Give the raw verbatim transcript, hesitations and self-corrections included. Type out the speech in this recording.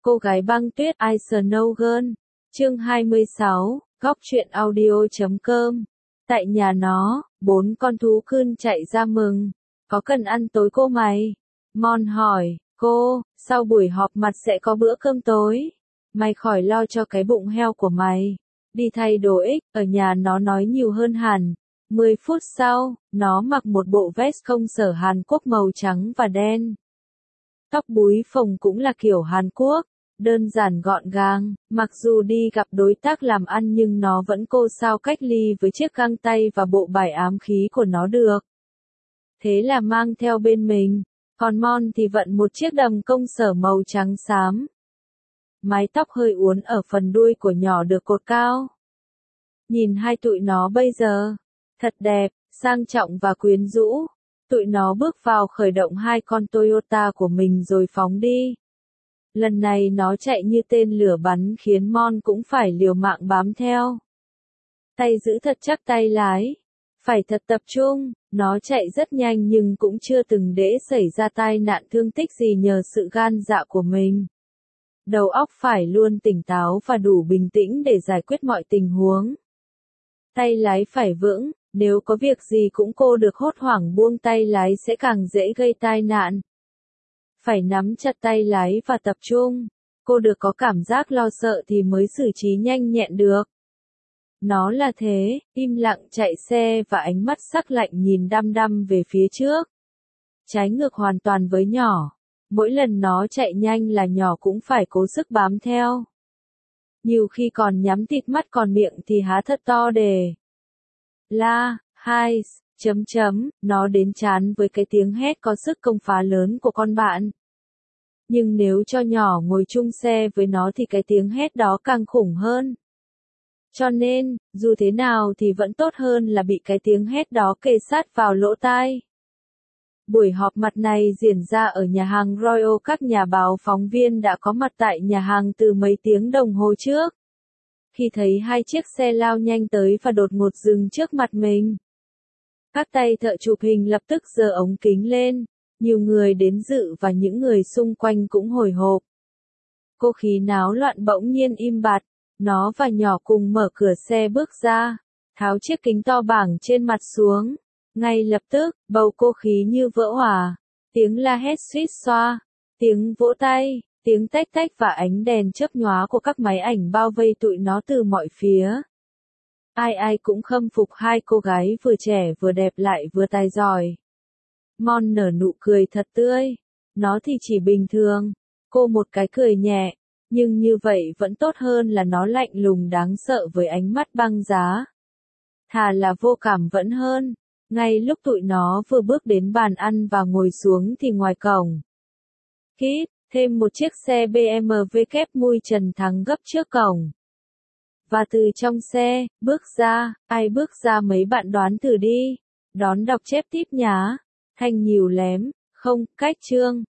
Cô gái băng tuyết Ice Snow Girl. Chương hai mươi sáu, góc truyện audio chấm com. Tại nhà nó, bốn con thú cưng chạy ra mừng. Có cần ăn tối cô mày? Mon hỏi, cô, sau buổi họp mặt sẽ có bữa cơm tối. Mày khỏi lo cho cái bụng heo của mày. Đi thay đồ ích, ở nhà nó nói nhiều hơn hẳn. mười phút sau, nó mặc một bộ vest công sở Hàn Quốc màu trắng và đen. Tóc búi phồng cũng là kiểu Hàn Quốc, đơn giản gọn gàng, mặc dù đi gặp đối tác làm ăn nhưng nó vẫn cô sao cách ly với chiếc găng tay và bộ bài ám khí của nó được. Thế là mang theo bên mình, còn Mon thì vận một chiếc đầm công sở màu trắng xám. Mái tóc hơi uốn ở phần đuôi của nhỏ được cột cao. Nhìn hai tụi nó bây giờ, thật đẹp, sang trọng và quyến rũ. Tụi nó bước vào khởi động hai con Toyota của mình rồi phóng đi. Lần này nó chạy như tên lửa bắn khiến Mon cũng phải liều mạng bám theo. Tay giữ thật chắc tay lái. Phải thật tập trung, nó chạy rất nhanh nhưng cũng chưa từng để xảy ra tai nạn thương tích gì nhờ sự gan dạ của mình. Đầu óc phải luôn tỉnh táo và đủ bình tĩnh để giải quyết mọi tình huống. Tay lái phải vững, nếu có việc gì cũng cô được hốt hoảng buông tay lái sẽ càng dễ gây tai nạn. Phải nắm chặt tay lái và tập trung. Cô được có cảm giác lo sợ thì mới xử trí nhanh nhẹn được. Nó là thế, im lặng chạy xe và ánh mắt sắc lạnh nhìn đăm đăm về phía trước. Trái ngược hoàn toàn với nhỏ. Mỗi lần nó chạy nhanh là nhỏ cũng phải cố sức bám theo. Nhiều khi còn nhắm tịt mắt còn miệng thì há thật to đề. La, hai, chấm chấm, nó đến chán với cái tiếng hét có sức công phá lớn của con bạn. Nhưng nếu cho nhỏ ngồi chung xe với nó thì cái tiếng hét đó càng khủng hơn. Cho nên, dù thế nào thì vẫn tốt hơn là bị cái tiếng hét đó kề sát vào lỗ tai. Buổi họp mặt này diễn ra ở nhà hàng Royal. Các nhà báo phóng viên đã có mặt tại nhà hàng từ mấy tiếng đồng hồ trước. Khi thấy hai chiếc xe lao nhanh tới và đột ngột dừng trước mặt mình. Các tay thợ chụp hình lập tức giơ ống kính lên. Nhiều người đến dự và những người xung quanh cũng hồi hộp. Không khí náo loạn bỗng nhiên im bặt. Nó và nhỏ cùng mở cửa xe bước ra. Tháo chiếc kính to bảng trên mặt xuống. Ngay lập tức, bầu không khí như vỡ hòa. Tiếng la hét suýt xoa. Tiếng vỗ tay. Tiếng tách tách và ánh đèn chớp nhoá của các máy ảnh bao vây tụi nó từ mọi phía. Ai ai cũng khâm phục hai cô gái vừa trẻ vừa đẹp lại vừa tài giỏi. Mon nở nụ cười thật tươi. Nó thì chỉ bình thường. Cô một cái cười nhẹ. Nhưng như vậy vẫn tốt hơn là nó lạnh lùng đáng sợ với ánh mắt băng giá. Thà là vô cảm vẫn hơn. Ngay lúc tụi nó vừa bước đến bàn ăn và ngồi xuống thì ngoài cổng. Kít, thêm một chiếc xe bê em vê kép mui trần thắng gấp trước cổng. Và từ trong xe, bước ra, ai bước ra mấy bạn đoán thử đi. Đón đọc chép tiếp nhá. Thanh nhiều lém, không, cách chương.